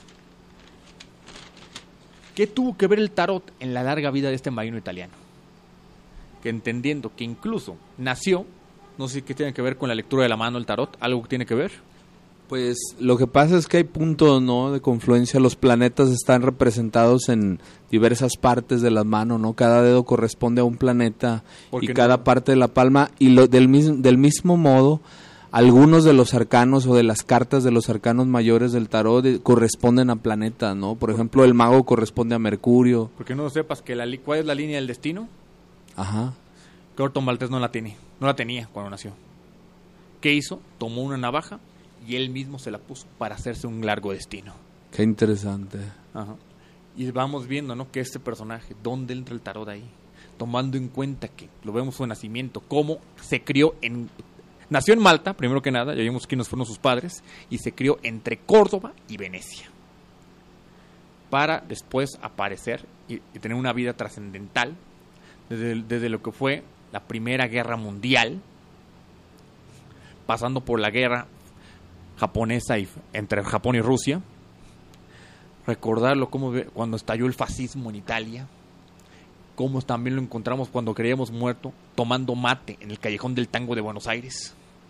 ¿Qué tuvo que ver el tarot en la larga vida de este marino italiano? Que entendiendo que incluso nació, no sé qué tiene que ver con la lectura de la mano el tarot, ¿algo que tiene que ver? Pues lo que pasa es que hay puntos, ¿no?, de confluencia. Los planetas están representados en diversas partes de la mano, ¿no? Cada dedo corresponde a un planeta y Porque cada no- parte de la palma. Y lo, del, mis- del mismo modo, algunos de los arcanos o de las cartas de los arcanos mayores del tarot eh, corresponden a planetas, ¿no? Por ejemplo, el mago corresponde a Mercurio. Porque no sepas que la, li- cuál es la línea del destino. Ajá. Corto Maltés no la tiene, no la tenía cuando nació. ¿Qué hizo? Tomó una navaja y él mismo se la puso para hacerse un largo destino. Qué interesante. Ajá. Y vamos viendo, ¿no?, que este personaje, ¿dónde entra el tarot ahí? Tomando en cuenta que lo vemos su nacimiento, cómo se crió en... Nació en Malta, primero que nada, ya vimos quiénes fueron sus padres, y se crió entre Córdoba y Venecia. Para después aparecer y, y tener una vida trascendental desde, desde lo que fue la Primera Guerra Mundial, pasando por la guerra japonesa y, entre Japón y Rusia. Recordarlo como ve- cuando estalló el fascismo en Italia, como también lo encontramos cuando creíamos muerto tomando mate en el callejón del Tango de Buenos Aires.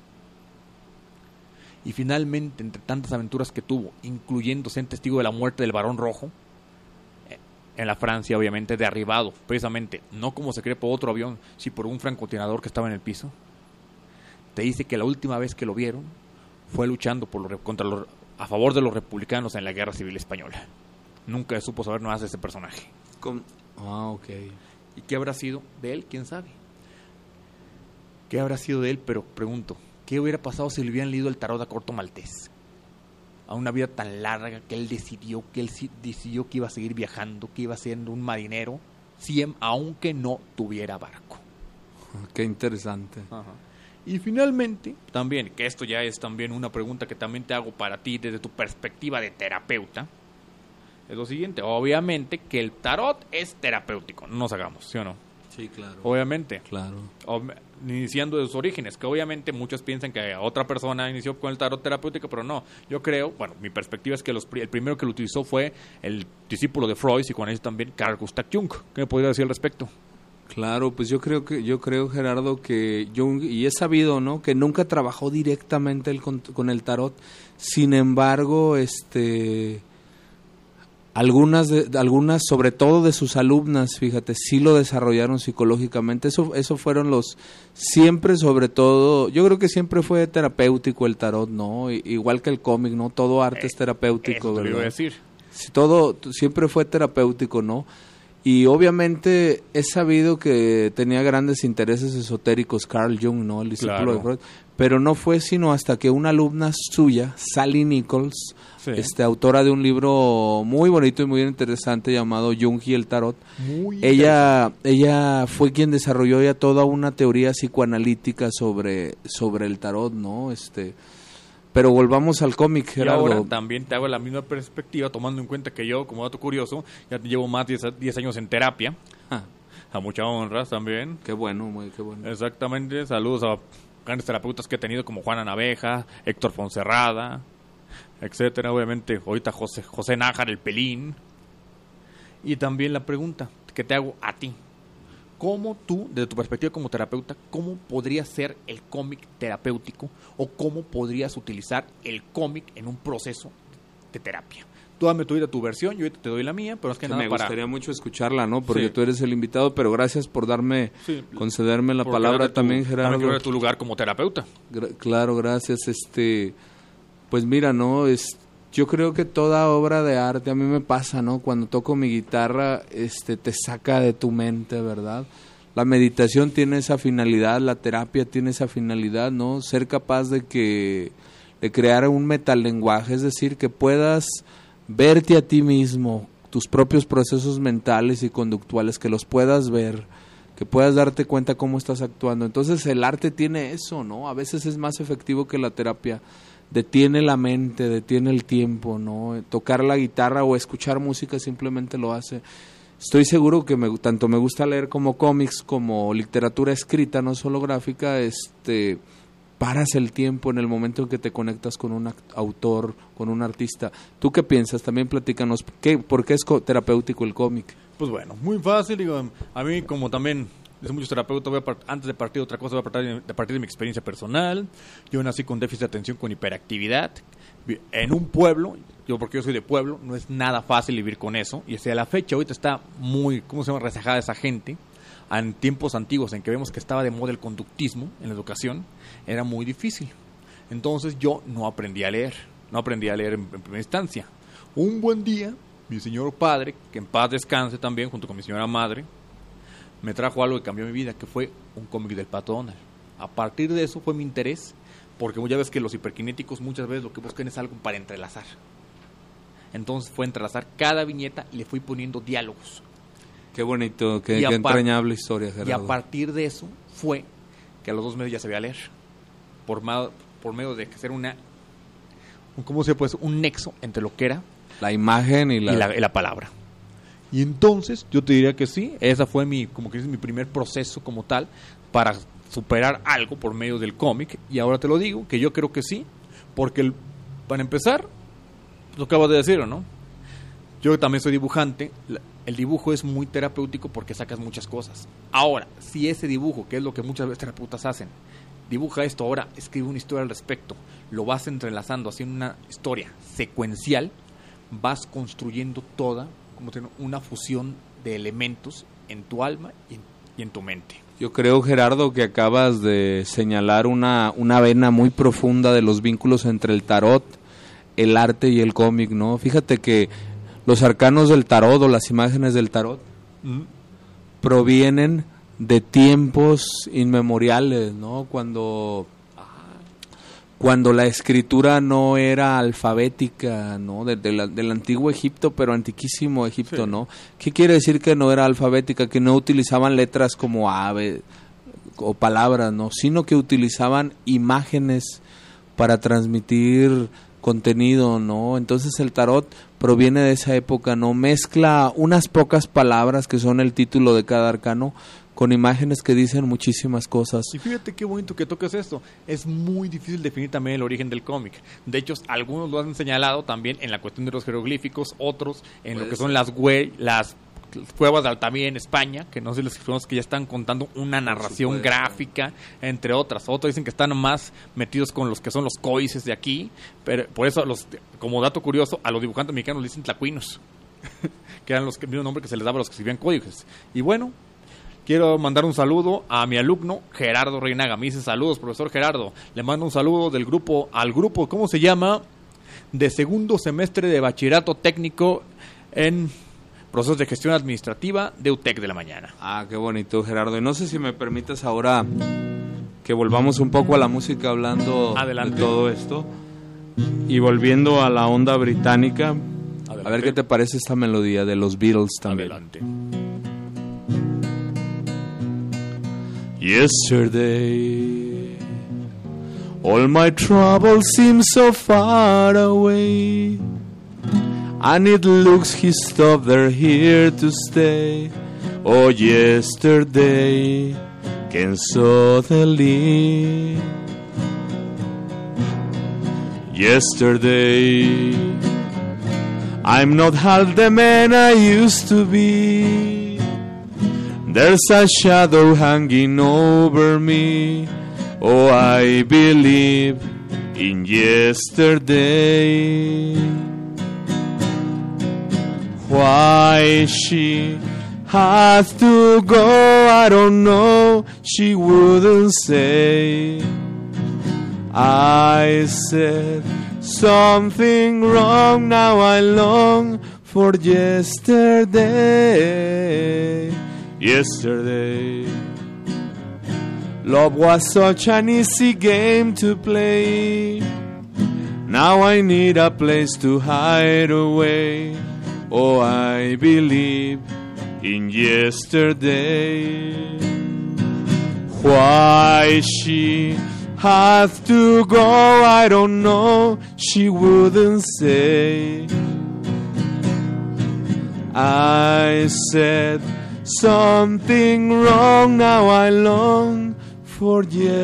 Y finalmente, entre tantas aventuras que tuvo, incluyendo ser testigo de la muerte del Barón Rojo, eh, en la Francia, obviamente, derribado, precisamente, no como se cree por otro avión, sino por un francotirador que estaba en el piso. Te dice que la última vez que lo vieron fue luchando por los, contra los, a favor de los republicanos en la Guerra Civil Española. Nunca se supo saber nada de ese personaje. Com- ah, ok. ¿Y qué habrá sido de él? ¿Quién sabe? ¿Qué habrá sido de él? Pero pregunto, ¿qué hubiera pasado si le hubieran leído el tarot a Corto Maltés? A una vida tan larga que él decidió, que él sí decidió que iba a seguir viajando, que iba siendo un marinero, siem- aunque no tuviera barco. Qué interesante. Ajá. Y finalmente, también, que esto ya es también una pregunta que también te hago para ti desde tu perspectiva de terapeuta, es lo siguiente: obviamente que el tarot es terapéutico, no nos hagamos, ¿sí o no? Sí, claro. Obviamente. Claro. O, iniciando de sus orígenes, que obviamente muchos piensan que otra persona inició con el tarot terapéutico, pero no. Yo creo, bueno, mi perspectiva es que los, el primero que lo utilizó fue el discípulo de Freud, y con eso también Carl Gustav Jung. ¿Qué me podría decir al respecto? Claro, pues yo creo que yo creo Gerardo que Jung, y es sabido, ¿no?, que nunca trabajó directamente el, con, con el tarot. Sin embargo, este algunas de, algunas sobre todo de sus alumnas, fíjate, sí lo desarrollaron psicológicamente. Eso eso fueron los siempre, sobre todo, yo creo que siempre fue terapéutico el tarot, ¿no? Igual que el cómic, ¿no? Todo arte eh, es terapéutico, eso te ¿verdad? lo iba a decir. Sí, todo siempre fue terapéutico, ¿no? Y obviamente es sabido que tenía grandes intereses esotéricos Carl Jung, ¿no?, el discípulo claro. de Freud, pero no fue sino hasta que una alumna suya, Sally Nichols, sí. este, autora de un libro muy bonito y muy interesante llamado Jung y el Tarot, muy ella ella fue quien desarrolló ya toda una teoría psicoanalítica sobre sobre el tarot, ¿no? Este Pero volvamos al cómic, Gerardo. Y ahora también te hago la misma perspectiva, tomando en cuenta que yo, como dato curioso, ya llevo más de diez años en terapia. Ah. A mucha honra también. Qué bueno, muy qué bueno. Exactamente. Saludos a grandes terapeutas que he tenido como Juana Naveja, Héctor Fonserrada, etcétera. Obviamente, ahorita José, José Nájar, el Pelín. Y también la pregunta que te hago a ti. ¿Cómo tú, desde tu perspectiva como terapeuta, cómo podría ser el cómic terapéutico o cómo podrías utilizar el cómic en un proceso de terapia? Tú dame tu, tu versión, yo te doy la mía, pero es que, que nada me para... gustaría mucho escucharla, ¿no? Porque sí. tú eres el invitado, pero gracias por darme, sí. concederme la Porque palabra tu, también, Gerardo. Para tu lugar como terapeuta. Gra- claro, gracias. Este, pues mira, ¿no? Es... Yo creo que toda obra de arte, a mí me pasa, ¿no? Cuando toco mi guitarra, este, te saca de tu mente, ¿verdad? La meditación tiene esa finalidad, la terapia tiene esa finalidad, ¿no? Ser capaz de que, de crear un metalenguaje, es decir, que puedas verte a ti mismo, tus propios procesos mentales y conductuales, que los puedas ver, que puedas darte cuenta cómo estás actuando. Entonces el arte tiene eso, ¿no? A veces es más efectivo que la terapia. Detiene la mente, detiene el tiempo, ¿no? Tocar la guitarra o escuchar música simplemente lo hace. Estoy seguro que me, tanto me gusta leer como cómics, como literatura escrita, no solo gráfica, este, paras el tiempo en el momento en que te conectas con un autor, con un artista. ¿Tú qué piensas? También platícanos, ¿qué, ¿por qué es terapéutico el cómic? Pues bueno, muy fácil, digo, a mí como también... Desde muchos terapeutas, voy a part- antes de partir de otra cosa, voy a partir de, de partir de mi experiencia personal. Yo nací con déficit de atención, con hiperactividad. En un pueblo, yo porque yo soy de pueblo, no es nada fácil vivir con eso. Y hasta la fecha, ahorita está muy, ¿cómo se llama?, rezagada esa gente. En tiempos antiguos, en que vemos que estaba de moda el conductismo en la educación, era muy difícil. Entonces yo no aprendí a leer, no aprendí a leer en, en primera instancia. Un buen día, mi señor padre, que en paz descanse también, junto con mi señora madre, me trajo algo que cambió mi vida, que fue un cómic del Pato Donald. A partir de eso fue mi interés, porque ya ves que los hiperkinéticos muchas veces lo que buscan es algo para entrelazar. Entonces fue entrelazar cada viñeta y le fui poniendo diálogos. Qué bonito, qué, qué entrañable historia, Gerardo. Y a partir de eso fue que a los dos meses ya sabía leer, por, ma- por medio de hacer una, ¿cómo se puede decir? Un nexo entre lo que era la imagen y la, y la, y la palabra. Y entonces yo te diría que sí, esa fue mi, como que es mi primer proceso como tal para superar algo por medio del cómic. Y ahora te lo digo, que yo creo que sí, porque el, para empezar, lo acabas de decir, ¿no? Yo también soy dibujante, el dibujo es muy terapéutico porque sacas muchas cosas. Ahora, si ese dibujo, que es lo que muchas veces terapeutas hacen, dibuja esto, ahora escribe una historia al respecto, lo vas entrelazando, haciendo una historia secuencial, vas construyendo toda como tener una fusión de elementos en tu alma y en, y en tu mente. Yo creo, Gerardo, que acabas de señalar una, una vena muy profunda de los vínculos entre el tarot, el arte y el cómic, ¿no? Fíjate que los arcanos del tarot o las imágenes del tarot mm. provienen de tiempos inmemoriales, ¿no? Cuando... cuando la escritura no era alfabética, ¿no? De, de la, del antiguo Egipto, pero antiquísimo Egipto, sí. ¿No? ¿Qué quiere decir que no era alfabética? Que no utilizaban letras como ave o palabras, ¿no? Sino que utilizaban imágenes para transmitir contenido, ¿no? Entonces el tarot proviene de esa época, ¿no? Mezcla unas pocas palabras que son el título de cada arcano con imágenes que dicen muchísimas cosas. Y fíjate qué bonito que toques esto. Es muy difícil definir también el origen del cómic. De hecho, algunos lo han señalado también en la cuestión de los jeroglíficos, otros en lo que son las, hue- las cuevas de Altamira en España, que no sé si les conozco, que ya están contando una narración gráfica, entre otras. Otros dicen que están más metidos con los que son los códices de aquí, pero por eso, los, como dato curioso, a los dibujantes mexicanos les dicen tlacuinos, que eran los que, el mismo nombre que se les daba a los que escribían códices. Y bueno, quiero mandar un saludo a mi alumno Gerardo Reinaga. Me dice saludos, profesor Gerardo. Le mando un saludo del grupo, al grupo, ¿cómo se llama? De segundo semestre de bachillerato técnico en procesos de gestión administrativa de U T E C de la mañana. Ah, qué bonito, Gerardo. Y no sé si me permites ahora que volvamos un poco a la música hablando Adelante. de todo esto. Y volviendo a la onda británica, Adelante. a ver qué te parece esta melodía de los Beatles también. Adelante. Yesterday, all my troubles seem so far away, and it looks he stopped there here to stay. Oh, yesterday came suddenly. Yesterday, I'm not half the man I used to be. There's a shadow hanging over me. Oh, I believe in yesterday. Why she has to go, I don't know. She wouldn't say. I said something wrong, now I long for yesterday. Yesterday, love was such an easy game to play. Now I need a place to hide away. Oh, I believe in yesterday. Why she had to go, I don't know. She wouldn't say. I said something wrong, now I long for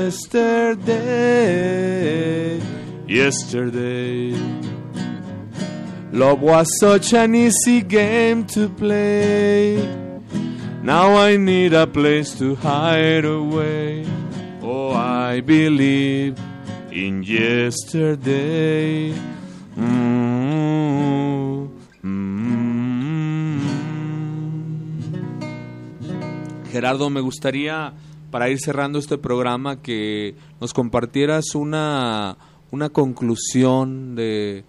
yesterday. Yesterday, love was such an easy game to play. Now I need a place to hide away. Oh, I believe in yesterday. Mm-hmm. Mm-hmm. Gerardo, me gustaría, para ir cerrando este programa, que nos compartieras una, una conclusión de,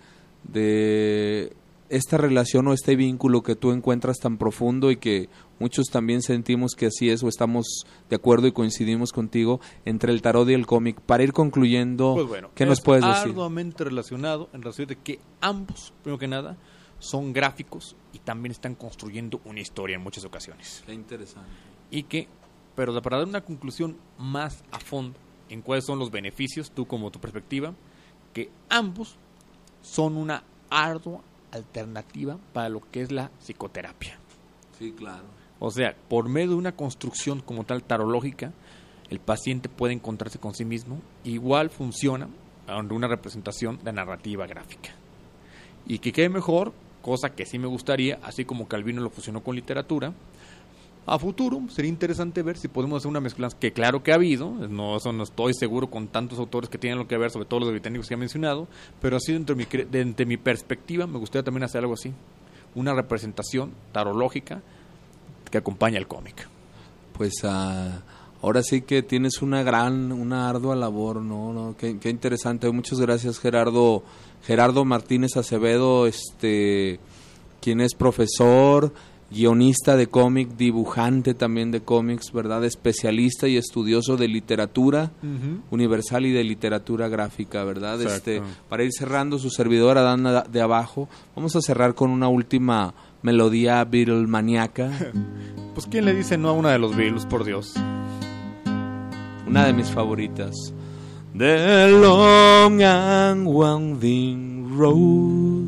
de esta relación o este vínculo que tú encuentras tan profundo y que muchos también sentimos que así es o estamos de acuerdo y coincidimos contigo entre el tarot y el cómic. Para ir concluyendo, Pues bueno, ¿qué nos puedes decir? Arduamente relacionado en razón de que ambos, primero que nada, son gráficos y también están construyendo una historia en muchas ocasiones. Qué interesante. Y que, pero para dar una conclusión más a fondo en cuáles son los beneficios, tú como tu perspectiva, que ambos son una ardua alternativa para lo que es la psicoterapia. Sí, claro. O sea, por medio de una construcción como tal tarológica, el paciente puede encontrarse con sí mismo. Igual funciona ante una representación de narrativa gráfica. Y que quede mejor, cosa que sí me gustaría, así como Calvino lo fusionó con literatura, a futuro sería interesante ver si podemos hacer una mezcla, que claro que ha habido, no, eso no estoy seguro con tantos autores que tienen lo que ver, sobre todo los británicos que he mencionado, pero así dentro de mi, dentro de mi perspectiva me gustaría también hacer algo así, una representación tarológica que acompaña el cómic. Pues uh, ahora sí que tienes una gran, una ardua labor, ¿no? ¿no? Qué, qué interesante. Muchas gracias, Gerardo. Gerardo Martínez Acevedo, este, quien es profesor, guionista de cómic, dibujante también de cómics, ¿verdad? Especialista y estudioso de literatura uh-huh. universal y de literatura gráfica, ¿verdad? Este, para ir cerrando, su servidor Adán de Abajo, vamos a cerrar con una última melodía Beatlemaniaca. Pues ¿quién le dice no a una de los Beatles, por Dios? Una de mis favoritas. The long and winding road,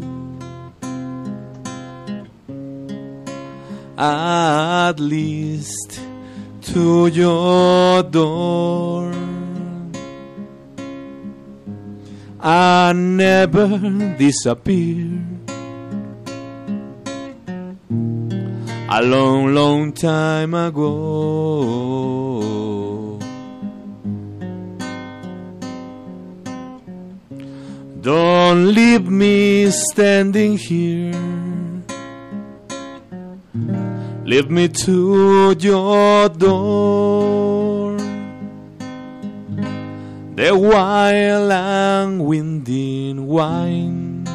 at least to your door. I never disappear. A long, long time ago. Don't leave me standing here. Leave me to your door. The wild and winding wine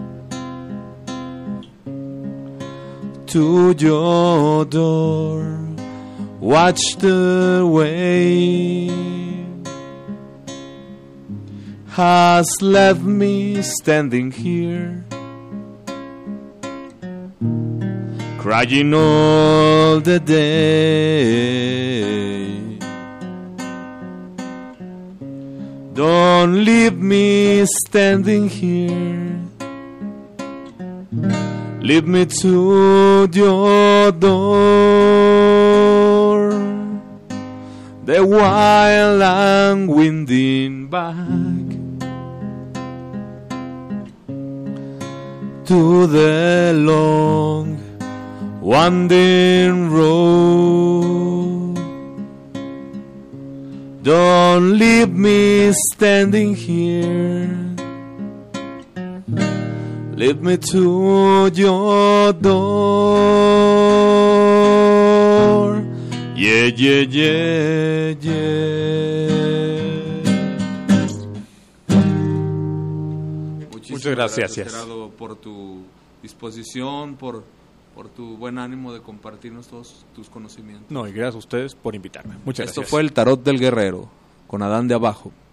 to your door. Watch the way has left me standing here, crying all the day. Don't leave me standing here. Leave me to your door. The wild and winding back to the long winding road. Don't leave me standing here. Leave me to your door. Yeah, yeah, yeah, yeah. Muchas gracias, Gerardo, por tu disposición, por, por tu buen ánimo de compartirnos todos tus conocimientos. No, y gracias a ustedes por invitarme. Muchas Esto gracias. fue el Tarot del Guerrero, con Adán de Abajo.